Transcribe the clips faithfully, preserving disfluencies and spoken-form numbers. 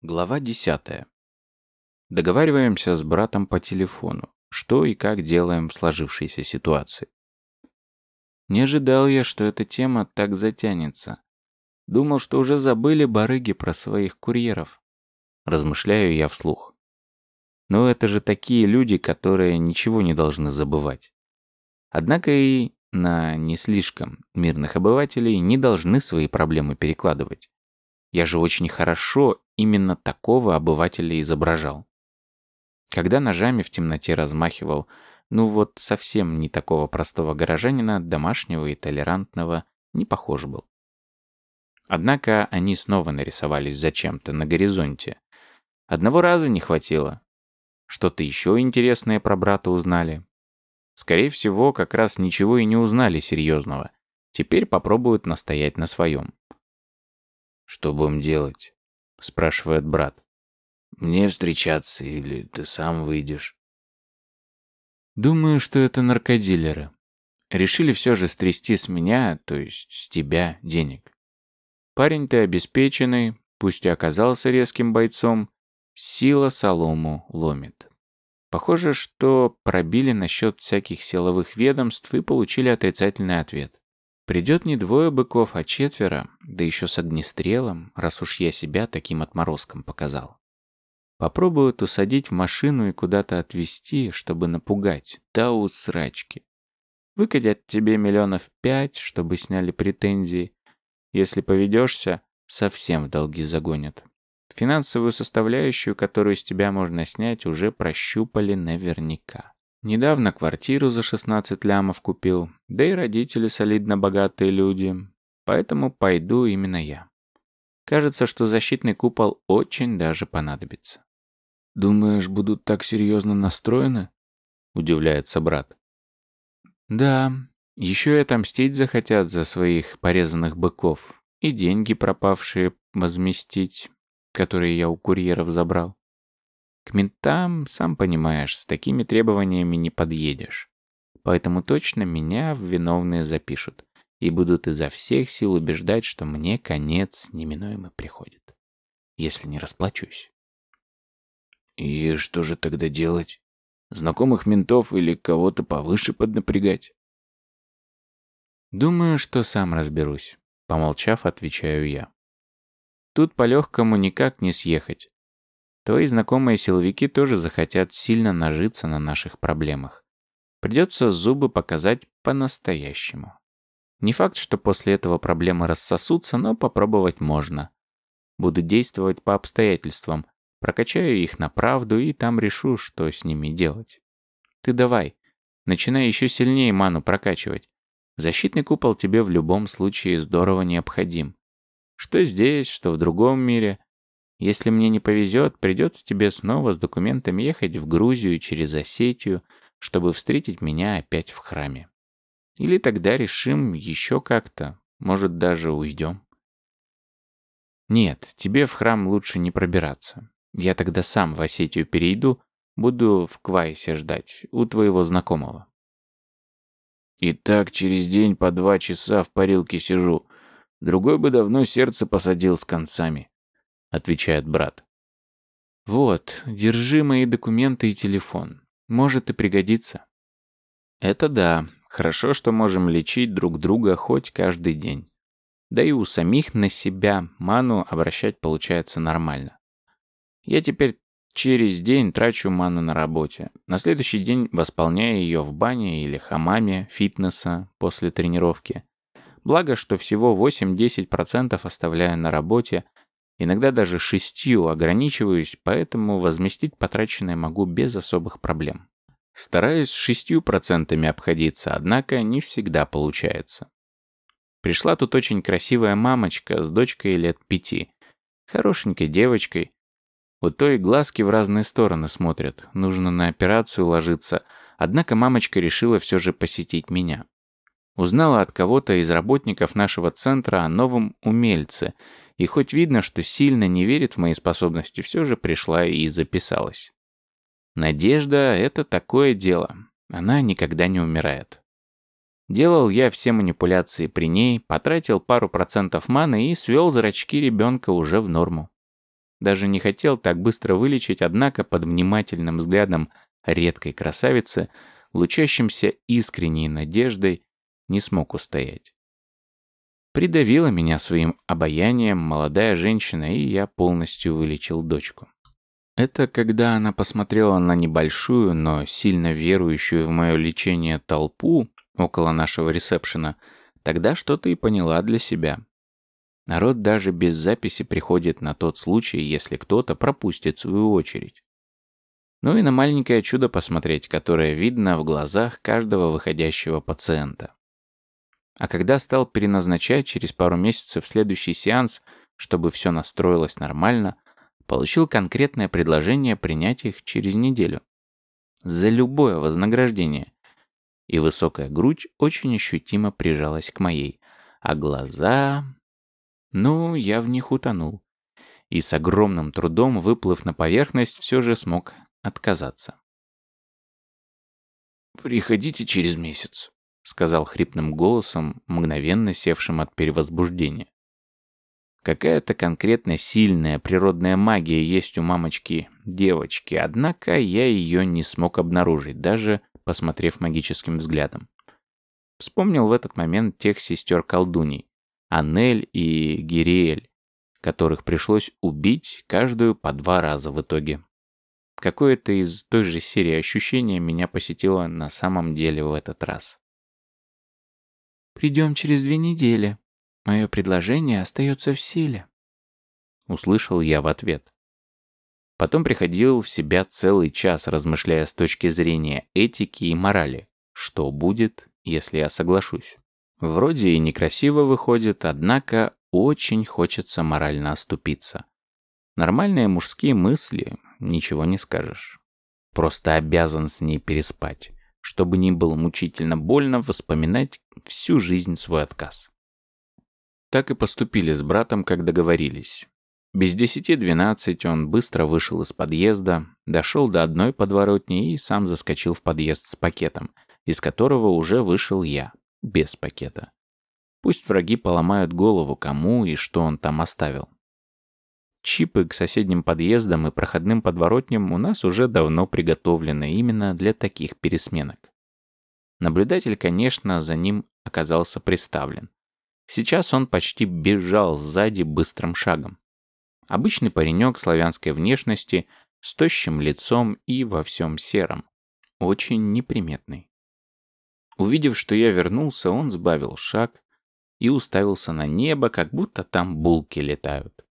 Глава десятая. Договариваемся с братом по телефону, что и как делаем в сложившейся ситуации. Не ожидал я, что эта тема так затянется. Думал, что уже забыли барыги про своих курьеров. Размышляю я вслух. Но это же такие люди, которые ничего не должны забывать. Однако и на не слишком мирных обывателей не должны свои проблемы перекладывать. Я же очень хорошо именно такого обывателя изображал. Когда ножами в темноте размахивал, ну вот совсем не такого простого горожанина, домашнего и толерантного, не похож был. Однако они снова нарисовались зачем-то на горизонте. Одного раза не хватило. Что-то еще интересное про брата узнали. Скорее всего, как раз ничего и не узнали серьезного. Теперь попробуют настоять на своем. «Что будем делать?» — спрашивает брат. «Мне встречаться или ты сам выйдешь?» Думаю, что это наркодилеры. Решили все же стрясти с меня, то есть с тебя, денег. Парень-то обеспеченный, пусть и оказался резким бойцом, сила солому ломит. Похоже, что пробили насчет всяких силовых ведомств и получили отрицательный ответ. Придет не двое быков, а четверо, да еще с огнестрелом, раз уж я себя таким отморозком показал. Попробуют усадить в машину и куда-то отвезти, чтобы напугать, да у срачки. Выкатят тебе миллионов пять, чтобы сняли претензии. Если поведешься, совсем в долги загонят. Финансовую составляющую, которую с тебя можно снять, уже прощупали наверняка. Недавно квартиру за шестнадцать лямов купил, да и родители солидно богатые люди, поэтому пойду именно я. Кажется, что защитный купол очень даже понадобится. «Думаешь, будут так серьезно настроены?» — удивляется брат. «Да, еще и отомстить захотят за своих порезанных быков и деньги пропавшие возместить, которые я у курьеров забрал. К ментам, сам понимаешь, с такими требованиями не подъедешь. Поэтому точно меня в виновные запишут и будут изо всех сил убеждать, что мне конец неминуемо приходит, если не расплачусь». «И что же тогда делать? Знакомых ментов или кого-то повыше поднапрягать?» «Думаю, что сам разберусь», — помолчав, отвечаю я. «Тут по-легкому никак не съехать. Твои знакомые силовики тоже захотят сильно нажиться на наших проблемах. Придется зубы показать по-настоящему. Не факт, что после этого проблемы рассосутся, но попробовать можно. Буду действовать по обстоятельствам, прокачаю их на правду и там решу, что с ними делать. Ты давай, начинай еще сильнее ману прокачивать. Защитный купол тебе в любом случае здорово необходим. Что здесь, что в другом мире. Если мне не повезет, придется тебе снова с документами ехать в Грузию через Осетию, чтобы встретить меня опять в храме. Или тогда решим еще как-то, может, даже уйдем. Нет, тебе в храм лучше не пробираться. Я тогда сам в Осетию перейду, буду в Квайсе ждать, у твоего знакомого. И так через день по два часа в парилке сижу. Другой бы давно сердце посадил с концами, отвечает брат. Вот, держи мои документы и телефон. Может и пригодится. Это да, хорошо, что можем лечить друг друга хоть каждый день. Да и у самих на себя ману обращать получается нормально. Я теперь через день трачу ману на работе. На следующий день восполняю ее в бане или хамаме фитнеса после тренировки. Благо, что всего восемь-десять процентов оставляю на работе, иногда даже шестью ограничиваюсь, поэтому возместить потраченное могу без особых проблем. Стараюсь шестью процентами обходиться, однако не всегда получается. Пришла тут очень красивая мамочка с дочкой лет пяти, хорошенькой девочкой. У той глазки в разные стороны смотрят, нужно на операцию ложиться, однако мамочка решила все же посетить меня. Узнала от кого-то из работников нашего центра о новом умельце, и хоть видно, что сильно не верит в мои способности, все же пришла и записалась. Надежда — это такое дело, она никогда не умирает. Делал я все манипуляции при ней, потратил пару процентов маны и свел зрачки ребенка уже в норму. Даже не хотел так быстро вылечить, однако под внимательным взглядом редкой красавицы, лучащимся искренней надеждой, не смог устоять. Придавила меня своим обаянием молодая женщина, и я полностью вылечил дочку. Это когда она посмотрела на небольшую, но сильно верующую в мое лечение толпу около нашего ресепшена, тогда что-то и поняла для себя. Народ даже без записи приходит на тот случай, если кто-то пропустит свою очередь. Ну и на маленькое чудо посмотреть, которое видно в глазах каждого выходящего пациента. А когда стал переназначать через пару месяцев следующий сеанс, чтобы все настроилось нормально, получил конкретное предложение принять их через неделю. За любое вознаграждение. И высокая грудь очень ощутимо прижалась к моей, а глаза... Ну, я в них утонул. И с огромным трудом, выплыв на поверхность, все же смог отказаться. «Приходите через месяц», — сказал хрипным голосом, мгновенно севшим от перевозбуждения. Какая-то конкретно сильная природная магия есть у мамочки-девочки, однако я ее не смог обнаружить, даже посмотрев магическим взглядом. Вспомнил в этот момент тех сестер-колдуней, Анель и Гириэль, которых пришлось убить каждую по два раза в итоге. Какое-то из той же серии ощущения меня посетило на самом деле в этот раз. «Придем через две недели. Мое предложение остается в силе», — услышал я в ответ. Потом приходил в себя целый час, размышляя с точки зрения этики и морали, что будет, если я соглашусь. Вроде и некрасиво выходит, однако очень хочется морально оступиться. Нормальные мужские мысли, ничего не скажешь. Просто обязан с ней переспать, чтобы не было мучительно больно вспоминать всю жизнь свой отказ. Так и поступили с братом, как договорились. Без десяти двенадцать он быстро вышел из подъезда, дошел до одной подворотни и сам заскочил в подъезд с пакетом, из которого уже вышел я, без пакета. Пусть враги поломают голову, кому и что он там оставил. Чипы к соседним подъездам и проходным подворотням у нас уже давно приготовлены именно для таких пересменок. Наблюдатель, конечно, за ним оказался приставлен. Сейчас он почти бежал сзади быстрым шагом. Обычный паренек славянской внешности, с тощим лицом и во всем сером. Очень неприметный. Увидев, что я вернулся, он сбавил шаг и уставился на небо, как будто там булки летают.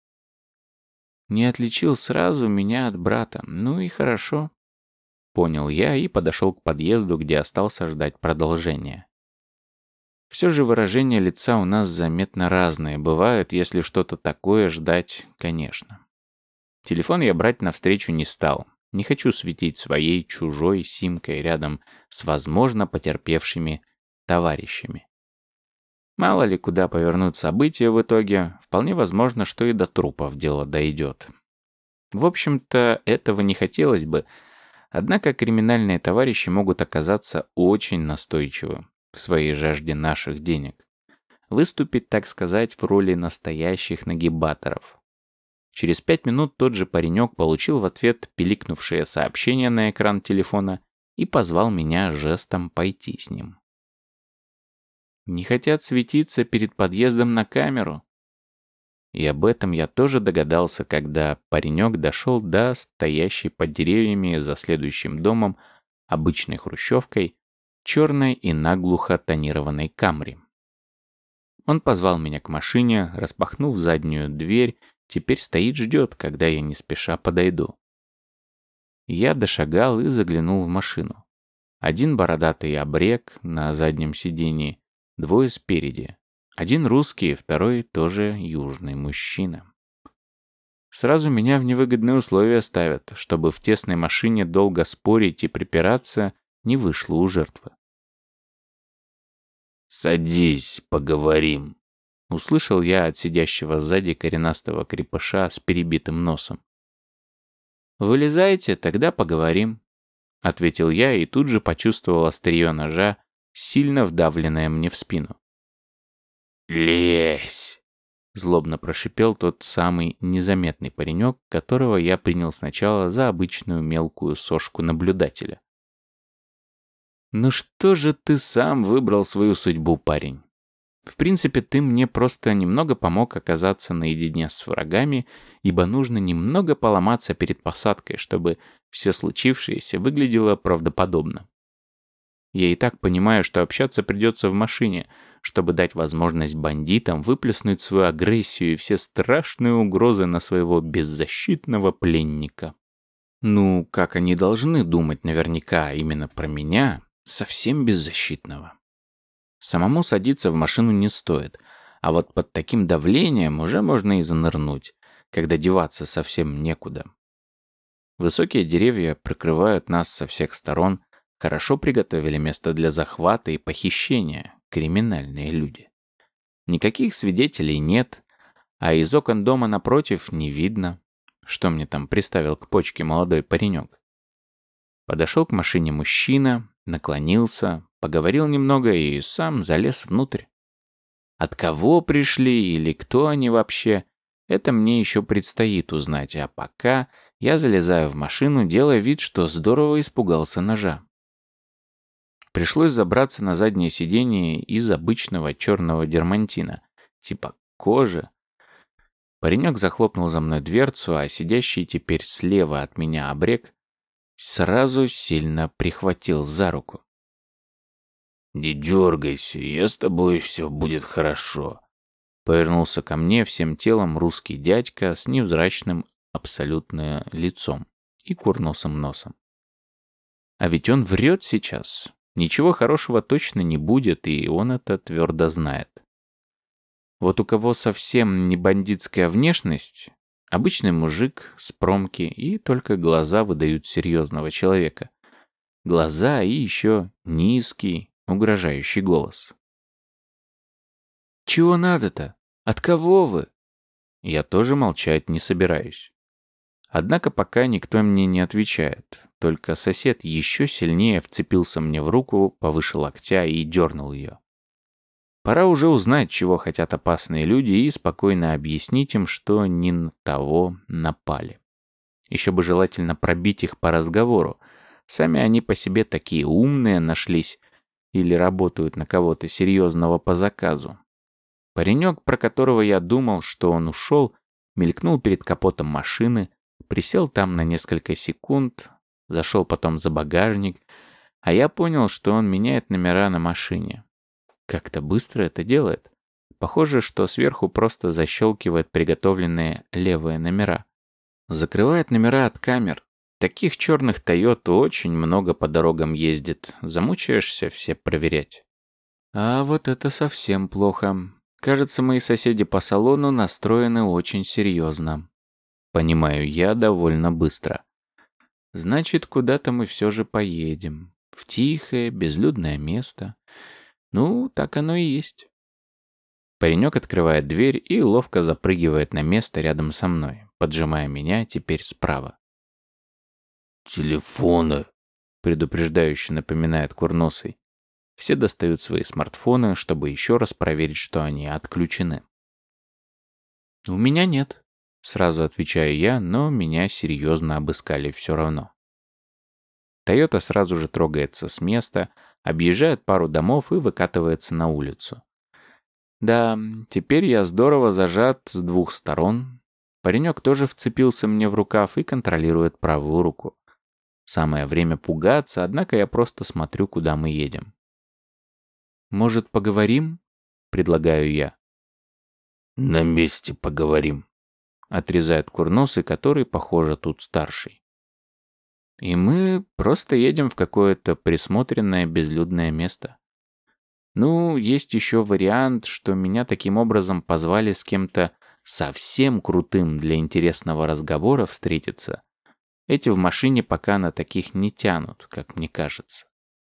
Не отличил сразу меня от брата. Ну и хорошо. Понял я и подошел к подъезду, где остался ждать продолжения. Все же выражения лица у нас заметно разные. Бывают, если что-то такое ждать, конечно. Телефон я брать навстречу не стал. Не хочу светить своей чужой симкой рядом с, возможно, потерпевшими товарищами. Мало ли куда повернут события в итоге, вполне возможно, что и до трупов дело дойдет. В общем-то, этого не хотелось бы, однако криминальные товарищи могут оказаться очень настойчивы в своей жажде наших денег. Выступить, так сказать, в роли настоящих нагибаторов. Через пять минут тот же паренек получил в ответ пиликнувшее сообщение на экран телефона и позвал меня жестом пойти с ним. Не хотят светиться перед подъездом на камеру. И об этом я тоже догадался, когда паренек дошел до стоящей под деревьями за следующим домом обычной хрущевкой, черной и наглухо тонированной Камри. Он позвал меня к машине, распахнув заднюю дверь, теперь стоит ждет, когда я не спеша подойду. Я дошагал и заглянул в машину. Один бородатый обрек на заднем сидении, двое спереди. Один русский, второй тоже южный мужчина. Сразу меня в невыгодные условия ставят, чтобы в тесной машине долго спорить и припираться не вышло у жертвы. «Садись, поговорим», — услышал я от сидящего сзади коренастого крепыша с перебитым носом. «Вылезайте, тогда поговорим», — ответил я и тут же почувствовал острие ножа, сильно вдавленное мне в спину. «Лезь!» Злобно прошипел тот самый незаметный паренек, которого я принял сначала за обычную мелкую сошку наблюдателя. «Ну что же ты сам выбрал свою судьбу, парень? В принципе, ты мне просто немного помог оказаться наедине с врагами, ибо нужно немного поломаться перед посадкой, чтобы все случившееся выглядело правдоподобно. Я и так понимаю, что общаться придется в машине, чтобы дать возможность бандитам выплеснуть свою агрессию и все страшные угрозы на своего беззащитного пленника. Ну, как они должны думать наверняка именно про меня, совсем беззащитного. Самому садиться в машину не стоит, а вот под таким давлением уже можно и занырнуть, когда деваться совсем некуда. Высокие деревья прикрывают нас со всех сторон, хорошо приготовили место для захвата и похищения, криминальные люди. Никаких свидетелей нет, а из окон дома напротив не видно, что мне там приставил к почке молодой паренек. Подошел к машине мужчина, наклонился, поговорил немного и сам залез внутрь. От кого пришли или кто они вообще, это мне еще предстоит узнать, а пока я залезаю в машину, делая вид, что здорово испугался ножа. Пришлось забраться на заднее сиденье из обычного черного дермантина, типа кожи. Паренек захлопнул за мной дверцу, а сидящий теперь слева от меня обрек сразу сильно прихватил за руку. «Не дергайся, я с тобой, все будет хорошо», — повернулся ко мне всем телом русский дядька с невзрачным абсолютно лицом и курносым носом. А ведь он врет сейчас. Ничего хорошего точно не будет, и он это твердо знает. Вот у кого совсем не бандитская внешность, обычный мужик с промки, и только глаза выдают серьезного человека. Глаза и еще низкий, угрожающий голос. «Чего надо-то? От кого вы?» Я тоже молчать не собираюсь. Однако пока никто мне не отвечает, только сосед еще сильнее вцепился мне в руку повыше локтя и дернул ее. Пора уже узнать, чего хотят опасные люди, и спокойно объяснить им, что не на того напали. Еще бы желательно пробить их по разговору. Сами они по себе такие умные нашлись или работают на кого-то серьезного по заказу. Паренек, про которого я думал, что он ушел, мелькнул перед капотом машины, присел там на несколько секунд, зашел потом за багажник, а я понял, что он меняет номера на машине. Как-то быстро это делает. Похоже, что сверху просто защелкивает приготовленные левые номера. Закрывает номера от камер. Таких черных Тойот очень много по дорогам ездит. Замучаешься все проверять. А вот это совсем плохо. Кажется, мои соседи по салону настроены очень серьезно. Понимаю я довольно быстро. Значит, куда-то мы все же поедем. В тихое, безлюдное место. Ну, так оно и есть. Паренек открывает дверь и ловко запрыгивает на место рядом со мной, поджимая меня теперь справа. «Телефоны», — предупреждающе напоминает курносый. Все достают свои смартфоны, чтобы еще раз проверить, что они отключены. «У меня нет», — сразу отвечаю я, но меня серьезно обыскали все равно. Тойота сразу же трогается с места, объезжает пару домов и выкатывается на улицу. Да, теперь я здорово зажат с двух сторон. Паренек тоже вцепился мне в рукав и контролирует правую руку. Самое время пугаться, однако я просто смотрю, куда мы едем. «Может, поговорим?» — предлагаю я. «На месте поговорим», — отрезает курносый, который, похоже, тут старший. И мы просто едем в какое-то присмотренное безлюдное место. Ну, есть еще вариант, что меня таким образом позвали с кем-то совсем крутым для интересного разговора встретиться. Эти в машине пока на таких не тянут, как мне кажется.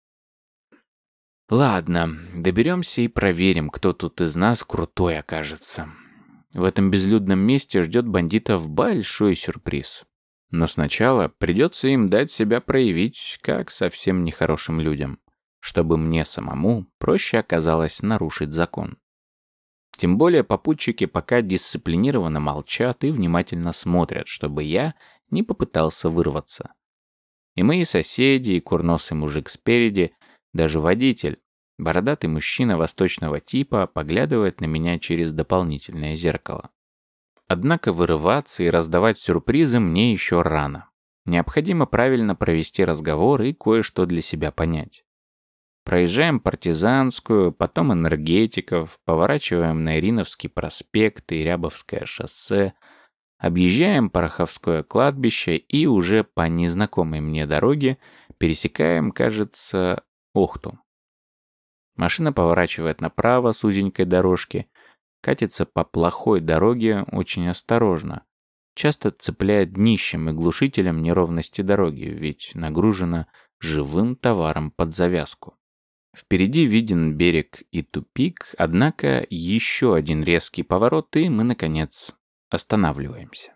Ладно, доберемся и проверим, кто тут из нас крутой окажется. В этом безлюдном месте ждет бандитов большой сюрприз. Но сначала придется им дать себя проявить, как совсем нехорошим людям, чтобы мне самому проще оказалось нарушить закон. Тем более попутчики пока дисциплинированно молчат и внимательно смотрят, чтобы я не попытался вырваться. И мои соседи, и курносый мужик спереди, даже водитель, бородатый мужчина восточного типа, поглядывает на меня через дополнительное зеркало. Однако вырываться и раздавать сюрпризы мне еще рано. Необходимо правильно провести разговор и кое-что для себя понять. Проезжаем Партизанскую, потом Энергетиков, поворачиваем на Ириновский проспект и Рябовское шоссе, объезжаем Пороховское кладбище и уже по незнакомой мне дороге пересекаем, кажется, Охту. Машина поворачивает направо с узенькой дорожки, катится по плохой дороге очень осторожно, часто цепляет днищем и глушителем неровности дороги, ведь нагружена живым товаром под завязку. Впереди виден берег и тупик, однако еще один резкий поворот, и мы, наконец, останавливаемся.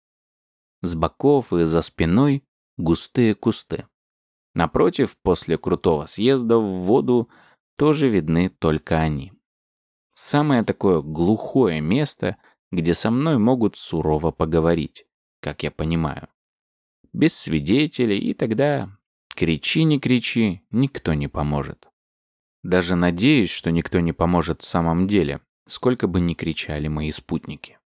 С боков и за спиной густые кусты. Напротив, после крутого съезда в воду, тоже видны только они. Самое такое глухое место, где со мной могут сурово поговорить, как я понимаю. Без свидетелей, и тогда кричи, не кричи, никто не поможет. Даже надеюсь, что никто не поможет в самом деле, сколько бы ни кричали мои спутники.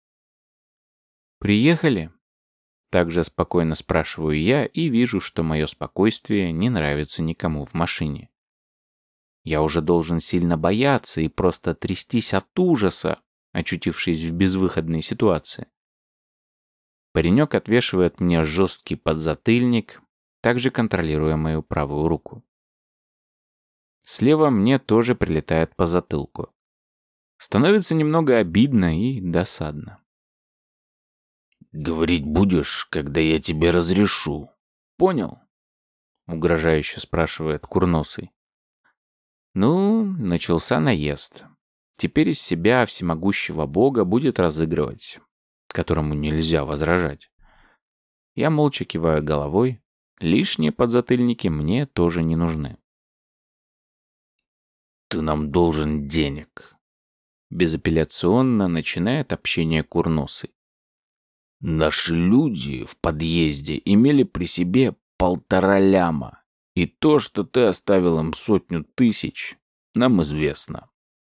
«Приехали?» Также спокойно спрашиваю я и вижу, что мое спокойствие не нравится никому в машине. Я уже должен сильно бояться и просто трястись от ужаса, очутившись в безвыходной ситуации. Паренек отвешивает мне жесткий подзатыльник, также контролируя мою правую руку. Слева мне тоже прилетает по затылку. Становится немного обидно и досадно. «Говорить будешь, когда я тебе разрешу. Понял?» Угрожающе спрашивает курносый. Ну, начался наезд. Теперь из себя всемогущего бога будет разыгрывать, которому нельзя возражать. Я молча киваю головой. Лишние подзатыльники мне тоже не нужны. «Ты нам должен денег», — безапелляционно начинает общение курносый. «Наши люди в подъезде имели при себе полтора ляма, и то, что ты оставил им сотню тысяч, нам известно».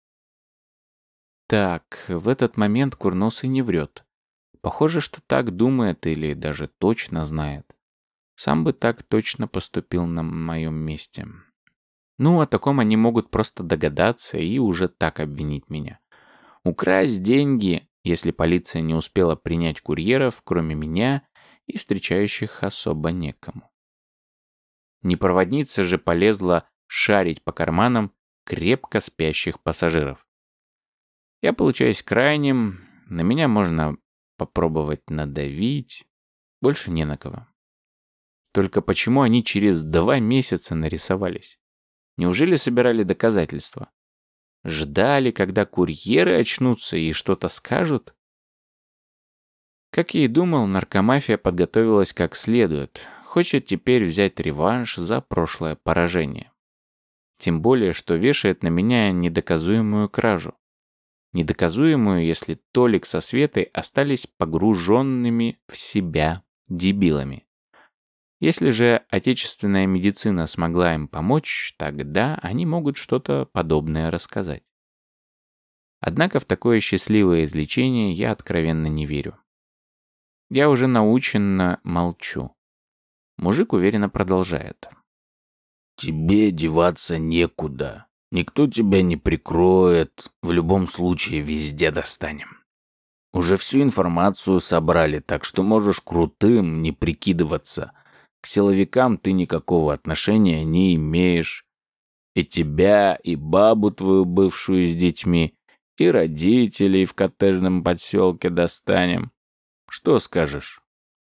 Так, в этот момент курносый не врет. Похоже, что так думает или даже точно знает. Сам бы так точно поступил на моем месте. Ну, о таком они могут просто догадаться и уже так обвинить меня. Украсть деньги, если полиция не успела принять курьеров, кроме меня, и встречающих особо некому. Не проводница же полезла шарить по карманам крепко спящих пассажиров. Я получаюсь крайним, на меня можно попробовать надавить, больше не на кого. Только почему они через два месяца нарисовались? Неужели собирали доказательства? Ждали, когда курьеры очнутся и что-то скажут? Как я и думал, наркомафия подготовилась как следует. Хочет теперь взять реванш за прошлое поражение. Тем более, что вешает на меня недоказуемую кражу. Недоказуемую, если Толик со Светой остались погруженными в себя дебилами. Если же отечественная медицина смогла им помочь, тогда они могут что-то подобное рассказать. Однако в такое счастливое излечение я откровенно не верю. Я уже наученно молчу. Мужик уверенно продолжает. «Тебе деваться некуда. Никто тебя не прикроет. В любом случае везде достанем. Уже всю информацию собрали, так что можешь крутым не прикидываться. К силовикам ты никакого отношения не имеешь. И тебя, и бабу твою бывшую с детьми, и родителей в коттеджном подселке достанем. Что скажешь?»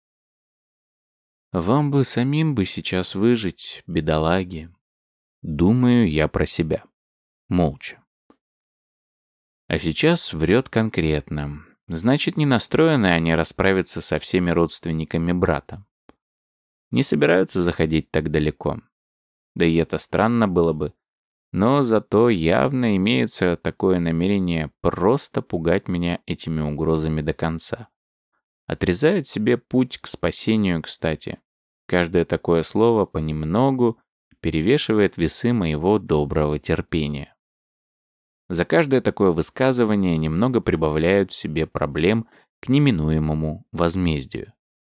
Вам бы самим бы сейчас выжить, бедолаги. Думаю я про себя. Молча. А сейчас врет конкретно. Значит, не настроены они расправиться со всеми родственниками брата. Не собираются заходить так далеко. Да и это странно было бы. Но зато явно имеется такое намерение просто пугать меня этими угрозами до конца. Отрезает себе путь к спасению, кстати. Каждое такое слово понемногу перевешивает весы моего доброго терпения. За каждое такое высказывание немного прибавляют себе проблем к неминуемому возмездию.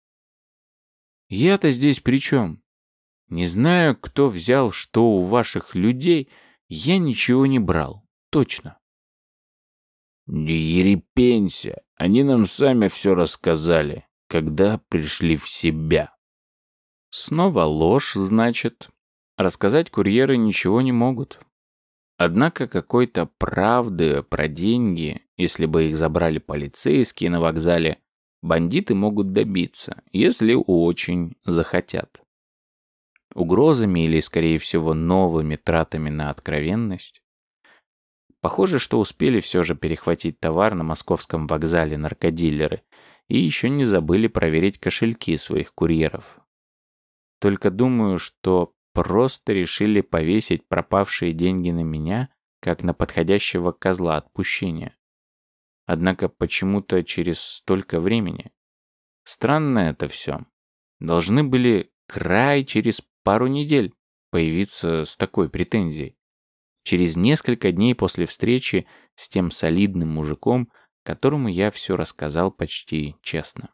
Я-то здесь при чем? Не знаю, кто взял что у ваших людей, я ничего не брал, точно. Не ерепенься, они нам сами все рассказали, когда пришли в себя. Снова ложь, значит. Рассказать курьеры ничего не могут. Однако какой-то правды про деньги, если бы их забрали полицейские на вокзале, бандиты могут добиться, если очень захотят. Угрозами или, скорее всего, новыми тратами на откровенность. Похоже, что успели все же перехватить товар на московском вокзале наркодилеры и еще не забыли проверить кошельки своих курьеров. Только думаю, что просто решили повесить пропавшие деньги на меня, как на подходящего козла отпущения. Однако почему-то через столько времени. Странно это все. Должны были край через пару недель появиться с такой претензией. Через несколько дней после встречи с тем солидным мужиком, которому я все рассказал почти честно.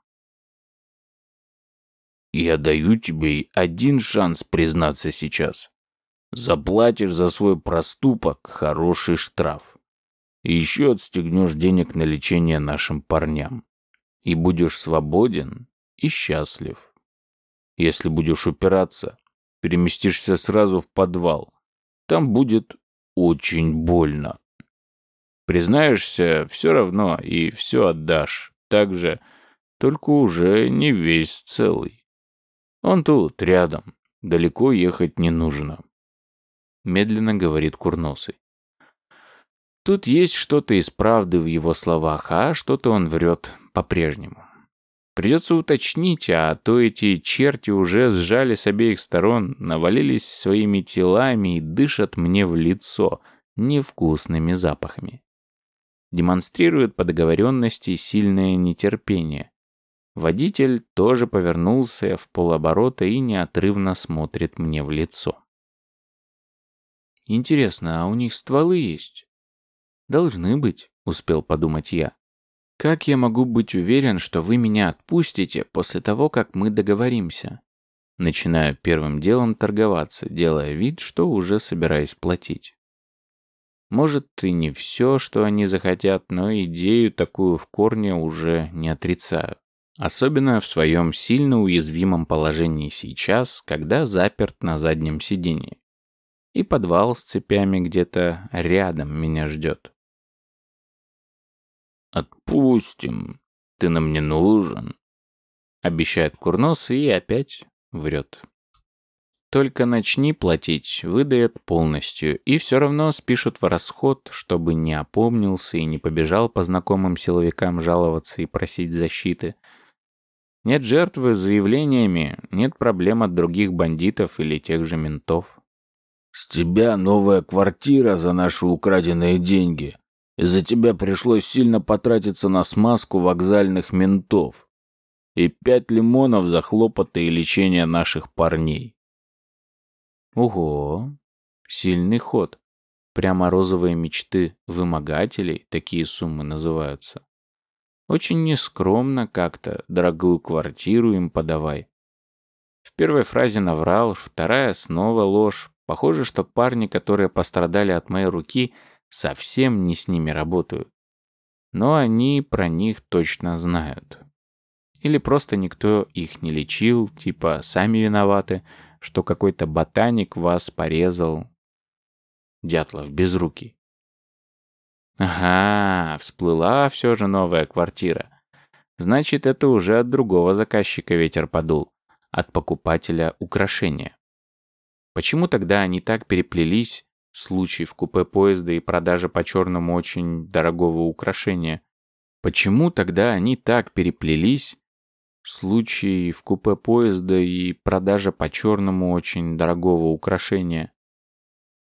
Я даю тебе один шанс признаться сейчас. Заплатишь за свой проступок хороший штраф. И еще отстегнешь денег на лечение нашим парням. И будешь свободен и счастлив. Если будешь упираться, переместишься сразу в подвал. Там будет очень больно. Признаешься все равно и все отдашь. Так же, только уже не весь целый. Он тут, рядом. Далеко ехать не нужно. Медленно говорит Курносый. Тут есть что-то из правды в его словах, а что-то он врет по-прежнему. Придется уточнить, а то эти черти уже сжали с обеих сторон, навалились своими телами и дышат мне в лицо невкусными запахами. Демонстрируют по договоренности сильное нетерпение. Водитель тоже повернулся в полоборота и неотрывно смотрит мне в лицо. Интересно, а у них стволы есть? Должны быть, успел подумать я. Как я могу быть уверен, что вы меня отпустите после того, как мы договоримся? Начинаю первым делом торговаться, делая вид, что уже собираюсь платить. Может, и не все, что они захотят, но идею такую в корне уже не отрицаю. Особенно в своем сильно уязвимом положении сейчас, когда заперт на заднем сиденье. И подвал с цепями где-то рядом меня ждет. «Отпустим. Ты нам не нужен», — обещает Курносый и опять врет. Только начни платить, выдает полностью, и все равно спишут в расход, чтобы не опомнился и не побежал по знакомым силовикам жаловаться и просить защиты. Нет жертвы с заявлениями, нет проблем от других бандитов или тех же ментов. «С тебя новая квартира за наши украденные деньги. Из-за тебя пришлось сильно потратиться на смазку вокзальных ментов. И пять лимонов за хлопоты и лечение наших парней». Ого, сильный ход. Прямо розовые мечты вымогателей, такие суммы называются. Очень нескромно как-то, дорогую квартиру им подавай. В первой фразе наврал, вторая снова ложь. Похоже, что парни, которые пострадали от моей руки, совсем не с ними работают. Но они про них точно знают. Или просто никто их не лечил, типа сами виноваты, что какой-то ботаник вас порезал. Дятлов безрукий. Ага, всплыла все же новая квартира. Значит, это уже от другого заказчика ветер подул, от покупателя украшения. Почему тогда они так переплелись, случай в купе поезда и продажа по черному очень дорогого украшения? Почему тогда они так переплелись, случай в купе поезда и продажа по черному очень дорогого украшения?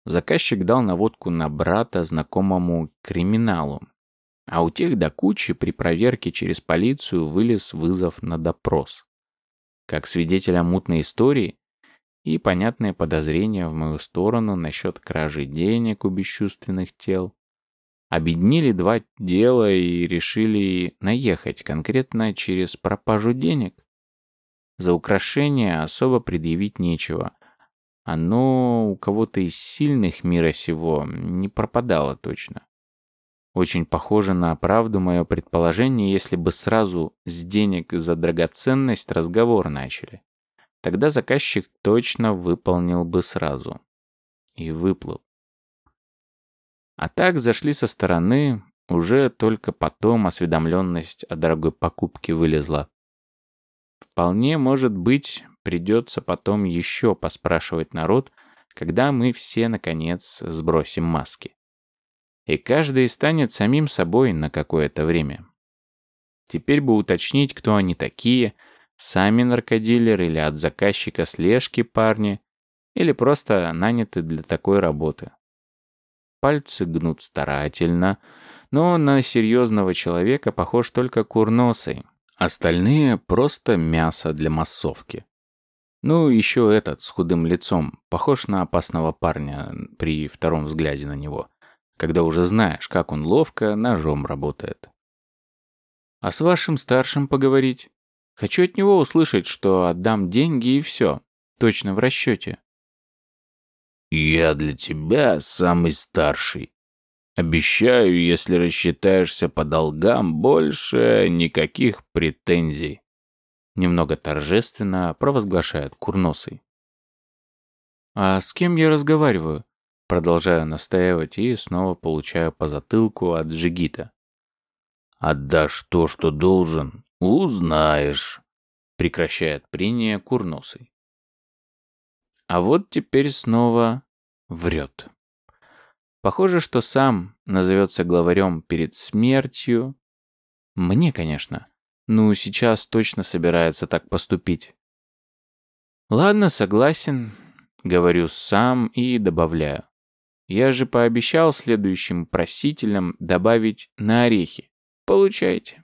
Заказчик дал наводку на брата знакомому криминалу, а у тех до кучи при проверке через полицию вылез вызов на допрос. Как свидетеля мутной истории и понятное подозрение в мою сторону насчет кражи денег у бесчувственных тел. Объединили два дела и решили наехать конкретно через пропажу денег. За украшение особо предъявить нечего. Оно у кого-то из сильных мира сего не пропадало точно. Очень похоже на правду мое предположение, если бы сразу с денег за драгоценность разговор начали. Тогда заказчик точно выполнил бы сразу. И выплыл. А так зашли со стороны, уже только потом осведомленность о дорогой покупке вылезла. Вполне может быть, придется потом еще поспрашивать народ, когда мы все, наконец, сбросим маски. И каждый станет самим собой на какое-то время. Теперь бы уточнить, кто они такие, сами наркодилеры или от заказчика слежки парни, или просто наняты для такой работы. Пальцы гнут старательно, но на серьезного человека похож только курносый. Остальные просто мясо для массовки. Ну, еще этот с худым лицом, похож на опасного парня при втором взгляде на него, когда уже знаешь, как он ловко ножом работает. А с вашим старшим поговорить? Хочу от него услышать, что отдам деньги и все, точно в расчете. Я для тебя самый старший. Обещаю, если рассчитаешься по долгам, больше никаких претензий. Немного торжественно провозглашает курносый. А с кем я разговариваю? Продолжаю настаивать и снова получаю по затылку от джигита. Отдашь то, что должен, узнаешь. Прекращает прение курносый. А вот теперь снова врет. Похоже, что сам назовется главарем перед смертью. Мне, конечно. Ну, сейчас точно собирается так поступить. Ладно, согласен. Говорю сам и добавляю. Я же пообещал следующим просителям добавить на орехи. Получайте.